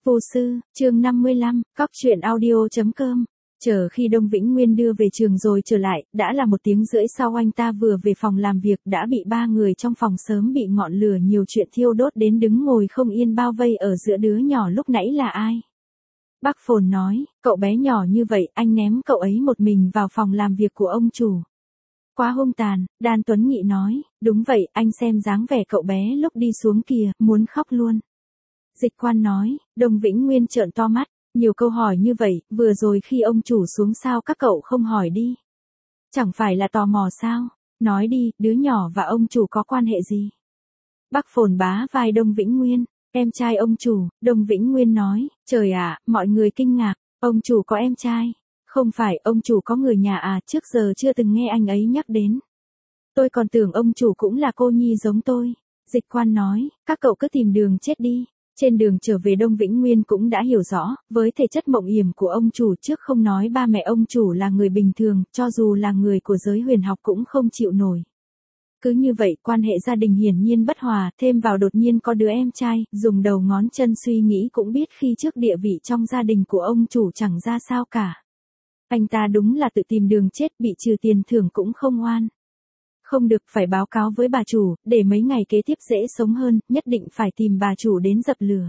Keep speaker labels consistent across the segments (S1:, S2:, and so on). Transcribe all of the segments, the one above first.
S1: Vô sư, chương 55, cóc truyện audio.com. Chờ khi Đông Vĩnh Nguyên đưa về trường rồi trở lại, đã là 1 tiếng rưỡi sau anh ta vừa về phòng làm việc đã bị 3 người trong phòng sớm bị ngọn lửa nhiều chuyện thiêu đốt đến đứng ngồi không yên bao vây ở giữa. Đứa nhỏ lúc nãy là ai? Bác Phồn nói, cậu bé nhỏ như vậy, anh ném cậu ấy một mình vào phòng làm việc của ông chủ. Quá hung tàn, Đan Tuấn Nghị nói, đúng vậy, anh xem dáng vẻ cậu bé lúc đi xuống kìa, muốn khóc luôn. Dịch Quan nói, Đông Vĩnh Nguyên trợn to mắt, nhiều câu hỏi như vậy, vừa rồi khi ông chủ xuống sao các cậu không hỏi đi? Chẳng phải là tò mò sao? Nói đi, đứa nhỏ và ông chủ có quan hệ gì? Bác Phồn bá vai Đông Vĩnh Nguyên, em trai ông chủ. Đông Vĩnh Nguyên nói, trời ạ, mọi người kinh ngạc, ông chủ có em trai? Không phải, ông chủ có người nhà à, trước giờ chưa từng nghe anh ấy nhắc đến. Tôi còn tưởng ông chủ cũng là cô nhi giống tôi. Dịch Quan nói, các cậu cứ tìm đường chết đi. Trên đường trở về Đông Vĩnh Nguyên cũng đã hiểu rõ, với thể chất mộng yểm của ông chủ trước không nói ba mẹ ông chủ là người bình thường, cho dù là người của giới huyền học cũng không chịu nổi. Cứ như vậy quan hệ gia đình hiển nhiên bất hòa, thêm vào đột nhiên có đứa em trai, dùng đầu ngón chân suy nghĩ cũng biết khi trước địa vị trong gia đình của ông chủ chẳng ra sao cả. Anh ta đúng là tự tìm đường chết, bị trừ tiền thưởng cũng không oan. Không được, phải báo cáo với bà chủ, để mấy ngày kế tiếp dễ sống hơn, nhất định phải tìm bà chủ đến dập lửa.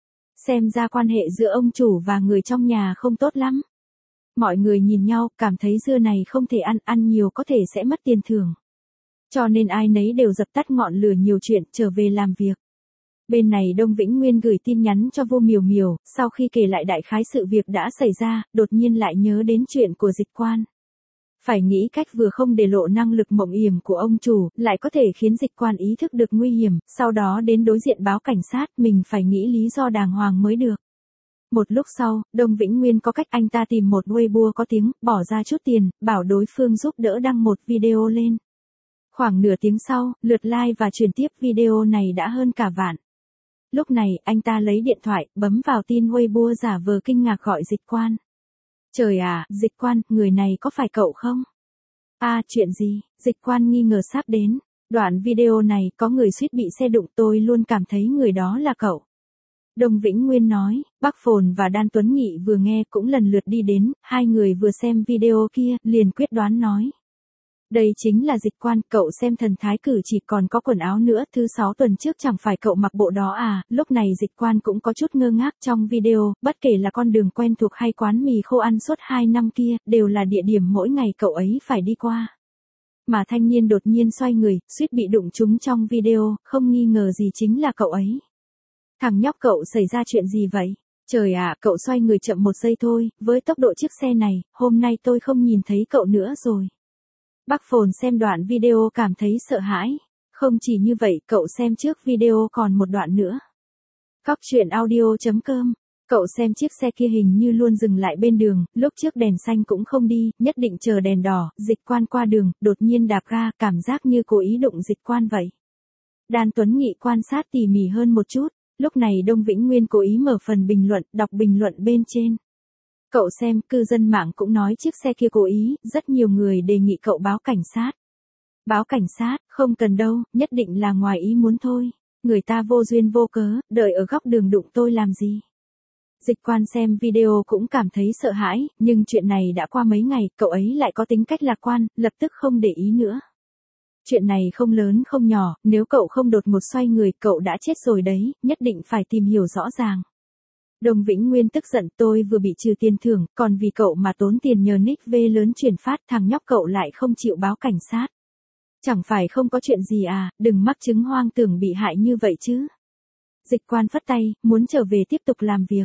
S1: Xem ra quan hệ giữa ông chủ và người trong nhà không tốt lắm. Mọi người nhìn nhau, cảm thấy dưa này không thể ăn nhiều có thể sẽ mất tiền thưởng. Cho nên ai nấy đều dập tắt ngọn lửa nhiều chuyện, trở về làm việc. Bên này Đông Vĩnh Nguyên gửi tin nhắn cho Vô Miểu Miểu, sau khi kể lại đại khái sự việc đã xảy ra, đột nhiên lại nhớ đến chuyện của Dịch Quan. Phải nghĩ cách vừa không để lộ năng lực mộng yểm của ông chủ, lại có thể khiến Dịch Quan ý thức được nguy hiểm, sau đó đến đối diện báo cảnh sát, mình phải nghĩ lý do đàng hoàng mới được. Một lúc sau, Đông Vĩnh Nguyên có cách, anh ta tìm một Weibo có tiếng, bỏ ra chút tiền, bảo đối phương giúp đỡ đăng một video lên. Khoảng nửa tiếng sau, lượt like và truyền tiếp video này đã hơn cả vạn. Lúc này, anh ta lấy điện thoại, bấm vào tin Weibo giả vờ kinh ngạc gọi Dịch Quan. Trời à, Dịch Quan, người này có phải cậu không? Chuyện gì? Dịch Quan nghi ngờ sắp đến. Đoạn video này có người suýt bị xe đụng, tôi luôn cảm thấy người đó là cậu. Đông Vĩnh Nguyên nói, bác Phồn và Đan Tuấn Nghị vừa nghe cũng lần lượt đi đến, hai người vừa xem video kia, liền quyết đoán nói. Đây chính là Dịch Quan, cậu xem thần thái cử chỉ còn có quần áo nữa, thứ 6 tuần trước chẳng phải cậu mặc bộ đó à? Lúc này Dịch Quan cũng có chút ngơ ngác. Trong video, bất kể là con đường quen thuộc hay quán mì khô ăn suốt 2 năm kia, đều là địa điểm mỗi ngày cậu ấy phải đi qua. Mà thanh niên đột nhiên xoay người, suýt bị đụng trúng trong video, không nghi ngờ gì chính là cậu ấy. Thằng nhóc, cậu xảy ra chuyện gì vậy? Trời ạ, cậu xoay người chậm 1 giây thôi, với tốc độ chiếc xe này, hôm nay tôi không nhìn thấy cậu nữa rồi. Bác Phồn xem đoạn video cảm thấy sợ hãi. Không chỉ như vậy, cậu xem trước video còn một đoạn nữa. cóc truyện audio.com. Cậu xem chiếc xe kia hình như luôn dừng lại bên đường, lúc trước đèn xanh cũng không đi, nhất định chờ đèn đỏ. Dịch Quan qua đường, đột nhiên đạp ga, cảm giác như cố ý đụng Dịch Quan vậy. Đan Tuấn Nghị quan sát tỉ mỉ hơn một chút, lúc này Đông Vĩnh Nguyên cố ý mở phần bình luận, đọc bình luận bên trên. Cậu xem, cư dân mạng cũng nói chiếc xe kia cố ý, rất nhiều người đề nghị cậu báo cảnh sát. Báo cảnh sát, không cần đâu, nhất định là ngoài ý muốn thôi. Người ta vô duyên vô cớ, đợi ở góc đường đụng tôi làm gì. Dịch Quan xem video cũng cảm thấy sợ hãi, nhưng chuyện này đã qua mấy ngày, cậu ấy lại có tính cách lạc quan, lập tức không để ý nữa. Chuyện này không lớn không nhỏ, nếu cậu không đột ngột xoay người, cậu đã chết rồi đấy, nhất định phải tìm hiểu rõ ràng. Đông Vĩnh Nguyên tức giận, tôi vừa bị trừ tiền thưởng, còn vì cậu mà tốn tiền nhờ nick V lớn chuyển phát, thằng nhóc cậu lại không chịu báo cảnh sát. Chẳng phải không có chuyện gì à, đừng mắc chứng hoang tưởng bị hại như vậy chứ. Dịch Quan phất tay, muốn trở về tiếp tục làm việc.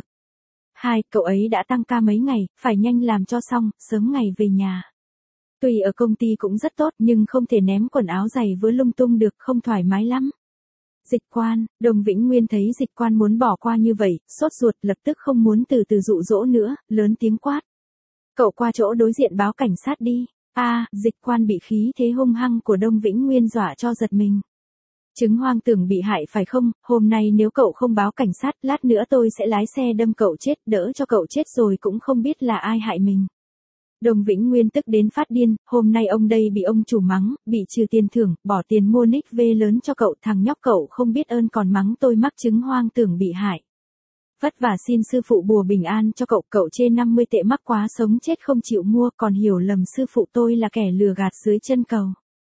S1: Cậu ấy đã tăng ca mấy ngày, phải nhanh làm cho xong, sớm ngày về nhà. Tuy ở công ty cũng rất tốt nhưng không thể ném quần áo giày với lung tung được, không thoải mái lắm. Dịch Quan, Đông Vĩnh Nguyên thấy Dịch Quan muốn bỏ qua như vậy, sốt ruột, lập tức không muốn từ từ dụ dỗ nữa, lớn tiếng quát. Cậu qua chỗ đối diện báo cảnh sát đi. Dịch Quan bị khí thế hung hăng của Đông Vĩnh Nguyên dọa cho giật mình. Chứng hoang tưởng bị hại phải không, hôm nay nếu cậu không báo cảnh sát, lát nữa tôi sẽ lái xe đâm cậu chết, đỡ cho cậu chết rồi cũng không biết là ai hại mình. Đông Vĩnh Nguyên tức đến phát điên, hôm nay ông đây bị ông chủ mắng, bị trừ tiền thưởng, bỏ tiền mua nick V lớn cho cậu, thằng nhóc cậu không biết ơn còn mắng tôi mắc chứng hoang tưởng bị hại. Vất vả xin sư phụ bùa bình an cho cậu, cậu trên 50 tệ mắc quá sống chết không chịu mua, còn hiểu lầm sư phụ tôi là kẻ lừa gạt dưới chân cầu.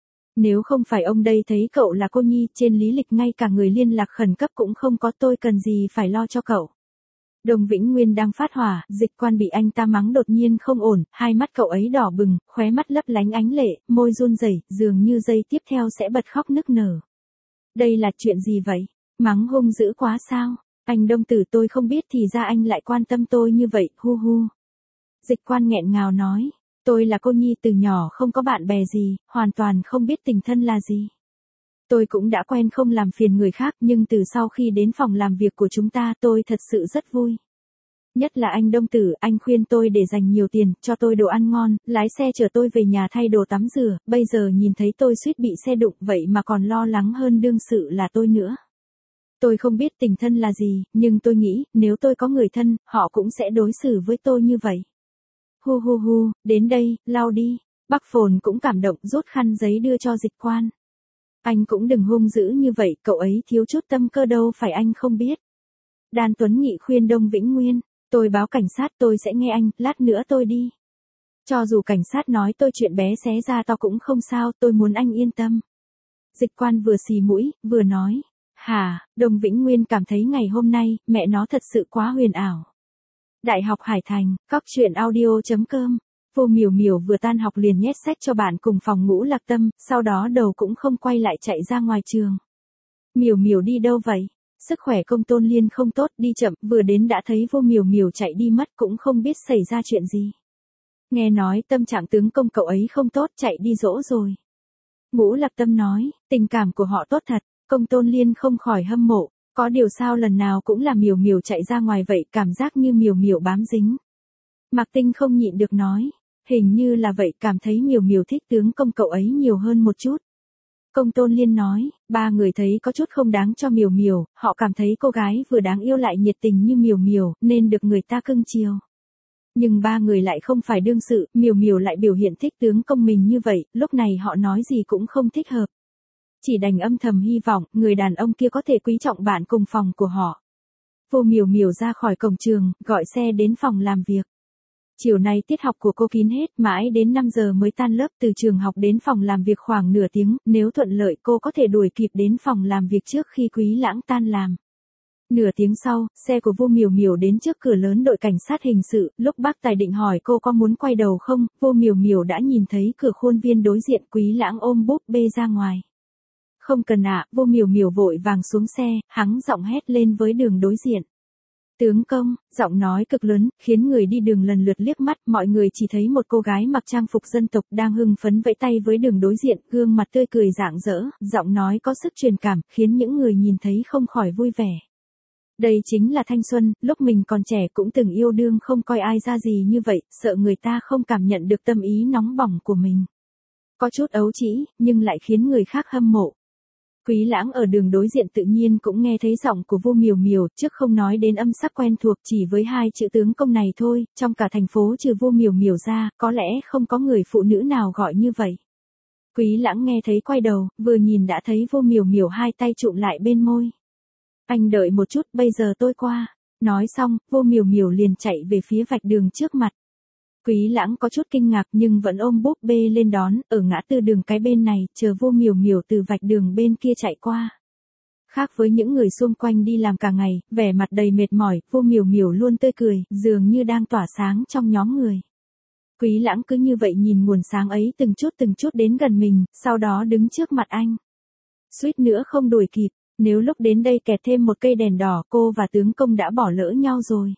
S1: Nếu không phải ông đây thấy cậu là cô nhi, trên lý lịch ngay cả người liên lạc khẩn cấp cũng không có, tôi cần gì phải lo cho cậu. Đồng Vĩnh Nguyên đang phát hỏa, Dịch Quan bị anh ta mắng đột nhiên không ổn, hai mắt cậu ấy đỏ bừng, khóe mắt lấp lánh ánh lệ, môi run rẩy, dường như giây tiếp theo sẽ bật khóc nức nở. Đây là chuyện gì vậy? Mắng hung dữ quá sao? Anh Đông Tử, tôi không biết thì ra anh lại quan tâm tôi như vậy, hu hu. Dịch Quan nghẹn ngào nói, tôi là cô nhi từ nhỏ không có bạn bè gì, hoàn toàn không biết tình thân là gì. Tôi cũng đã quen không làm phiền người khác, nhưng từ sau khi đến phòng làm việc của chúng ta tôi thật sự rất vui. Nhất là anh Đông Tử, anh khuyên tôi để dành nhiều tiền, cho tôi đồ ăn ngon, lái xe chở tôi về nhà thay đồ tắm rửa, bây giờ nhìn thấy tôi suýt bị xe đụng vậy mà còn lo lắng hơn đương sự là tôi nữa. Tôi không biết tình thân là gì, nhưng tôi nghĩ, nếu tôi có người thân, họ cũng sẽ đối xử với tôi như vậy. Hu hu hu, đến đây, lau đi. Bác Phồn cũng cảm động rút khăn giấy đưa cho Dịch Quan. Anh cũng đừng hung dữ như vậy, cậu ấy thiếu chút tâm cơ đâu phải anh không biết. Đan Tuấn Nghị khuyên Đông Vĩnh Nguyên, tôi báo cảnh sát tôi sẽ nghe anh, lát nữa tôi đi. Cho dù cảnh sát nói tôi chuyện bé xé ra to cũng không sao, tôi muốn anh yên tâm. Dịch Quan vừa xì mũi, vừa nói, hả, Đông Vĩnh Nguyên cảm thấy ngày hôm nay, mẹ nó thật sự quá huyền ảo. Đại học Hải Thành, cóc.audio.com. Vô Miểu Miểu vừa tan học liền nhét sách cho bạn cùng phòng ngủ Lạc Tâm, sau đó đầu cũng không quay lại chạy ra ngoài trường. Miểu Miểu đi đâu vậy? Sức khỏe Công Tôn Liên không tốt, đi chậm, vừa đến đã thấy Vô Miểu Miểu chạy đi mất, cũng không biết xảy ra chuyện gì. Nghe nói tâm trạng tướng công cậu ấy không tốt, chạy đi dỗ rồi. Ngũ Lạc Tâm nói, tình cảm của họ tốt thật. Công Tôn Liên không khỏi hâm mộ, có điều sao lần nào cũng là Miểu Miểu chạy ra ngoài vậy, cảm giác như Miểu Miểu bám dính. Mạc Tinh không nhịn được nói, hình như là vậy, cảm thấy Miểu Miểu thích tướng công cậu ấy nhiều hơn một chút. Công Tôn Liên nói, ba người thấy có chút không đáng cho Miểu Miểu, họ cảm thấy cô gái vừa đáng yêu lại nhiệt tình như Miểu Miểu, nên được người ta cưng chiều. Nhưng ba người lại không phải đương sự, Miểu Miểu lại biểu hiện thích tướng công mình như vậy, lúc này họ nói gì cũng không thích hợp. Chỉ đành âm thầm hy vọng, người đàn ông kia có thể quý trọng bạn cùng phòng của họ. Vô Miểu Miểu ra khỏi cổng trường, gọi xe đến phòng làm việc. Chiều nay tiết học của cô kín hết, mãi đến 5 giờ mới tan lớp, từ trường học đến phòng làm việc khoảng nửa tiếng, nếu thuận lợi cô có thể đuổi kịp đến phòng làm việc trước khi Quý Lãng tan làm. Nửa tiếng sau, xe của Vô Miểu Miểu đến trước cửa lớn đội cảnh sát hình sự, lúc bác Tài định hỏi cô có muốn quay đầu không, Vô Miểu Miểu đã nhìn thấy cửa khuôn viên đối diện, Quý Lãng ôm búp bê ra ngoài. Không cần ạ, Vô Miểu Miểu vội vàng xuống xe, hắng giọng hét lên với đường đối diện. Tướng công, giọng nói cực lớn, khiến người đi đường lần lượt liếc mắt, mọi người chỉ thấy một cô gái mặc trang phục dân tộc đang hưng phấn vẫy tay với đường đối diện, gương mặt tươi cười rạng rỡ, giọng nói có sức truyền cảm, khiến những người nhìn thấy không khỏi vui vẻ. Đây chính là thanh xuân, lúc mình còn trẻ cũng từng yêu đương không coi ai ra gì như vậy, sợ người ta không cảm nhận được tâm ý nóng bỏng của mình. Có chút ấu trĩ, nhưng lại khiến người khác hâm mộ. Quý Lãng ở đường đối diện tự nhiên cũng nghe thấy giọng của Vô Miểu Miểu, trước không nói đến âm sắc quen thuộc, chỉ với hai chữ tướng công này thôi, trong cả thành phố trừ Vô Miểu Miểu ra, có lẽ không có người phụ nữ nào gọi như vậy. Quý Lãng nghe thấy quay đầu, vừa nhìn đã thấy Vô Miểu Miểu hai tay trụm lại bên môi. Anh đợi một chút, bây giờ tôi qua. Nói xong, Vô Miểu Miểu liền chạy về phía vạch đường trước mặt. Quý Lãng có chút kinh ngạc nhưng vẫn ôm búp bê lên đón, ở ngã tư đường cái bên này, chờ Vô Miểu Miểu từ vạch đường bên kia chạy qua. Khác với những người xung quanh đi làm cả ngày, vẻ mặt đầy mệt mỏi, Vô Miểu Miểu luôn tươi cười, dường như đang tỏa sáng trong nhóm người. Quý Lãng cứ như vậy nhìn nguồn sáng ấy từng chút đến gần mình, sau đó đứng trước mặt anh. Suýt nữa không đuổi kịp, nếu lúc đến đây kẹt thêm một cây đèn đỏ, cô và tướng công đã bỏ lỡ nhau rồi.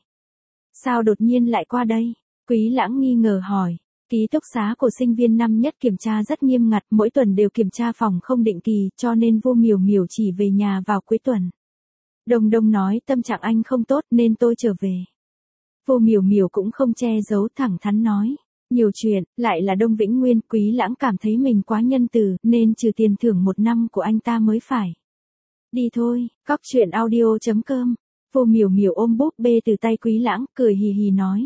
S1: Sao đột nhiên lại qua đây? Quý Lãng nghi ngờ hỏi. Ký túc xá của sinh viên năm nhất kiểm tra rất nghiêm ngặt, mỗi tuần đều kiểm tra phòng không định kỳ, cho nên Vô Miểu Miểu chỉ về nhà vào cuối tuần. Đông Đông nói tâm trạng anh không tốt nên tôi trở về. Vô Miểu Miểu cũng không che giấu, thẳng thắn nói. Nhiều chuyện, lại là Đông Vĩnh Nguyên, Quý Lãng cảm thấy mình quá nhân từ, nên trừ tiền thưởng 1 năm của anh ta mới phải. Đi thôi, cóc.audio.com. Vô Miểu Miểu ôm búp bê từ tay Quý Lãng, cười hì hì nói.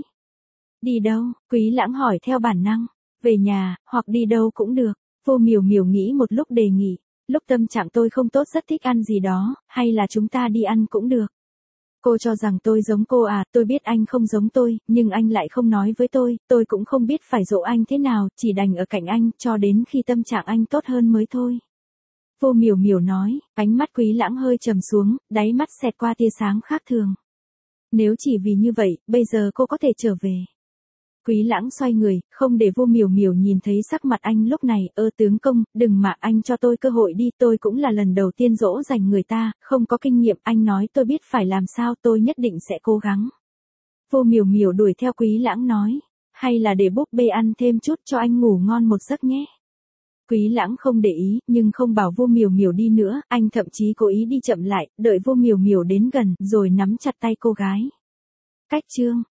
S1: Đi đâu? Quý Lãng hỏi theo bản năng. Về nhà, hoặc đi đâu cũng được. Vô Miểu Miểu nghĩ một lúc đề nghị. Lúc tâm trạng tôi không tốt rất thích ăn gì đó, hay là chúng ta đi ăn cũng được. Cô cho rằng tôi giống cô à, tôi biết anh không giống tôi, nhưng anh lại không nói với tôi cũng không biết phải dỗ anh thế nào, chỉ đành ở cạnh anh, cho đến khi tâm trạng anh tốt hơn mới thôi. Vô Miểu Miểu nói, ánh mắt Quý Lãng hơi trầm xuống, đáy mắt xẹt qua tia sáng khác thường. Nếu chỉ vì như vậy, bây giờ cô có thể trở về. Quý Lãng xoay người, không để Vô Miểu Miểu nhìn thấy sắc mặt anh lúc này, tướng công, đừng mà anh cho tôi cơ hội đi, tôi cũng là lần đầu tiên dỗ dành người ta, không có kinh nghiệm, anh nói tôi biết phải làm sao, tôi nhất định sẽ cố gắng. Vô Miểu Miểu đuổi theo Quý Lãng nói, hay là để búp bê ăn thêm chút cho anh ngủ ngon một giấc nhé. Quý Lãng không để ý, nhưng không bảo Vô Miểu Miểu đi nữa, anh thậm chí cố ý đi chậm lại, đợi Vô Miểu Miểu đến gần, rồi nắm chặt tay cô gái. Cách chương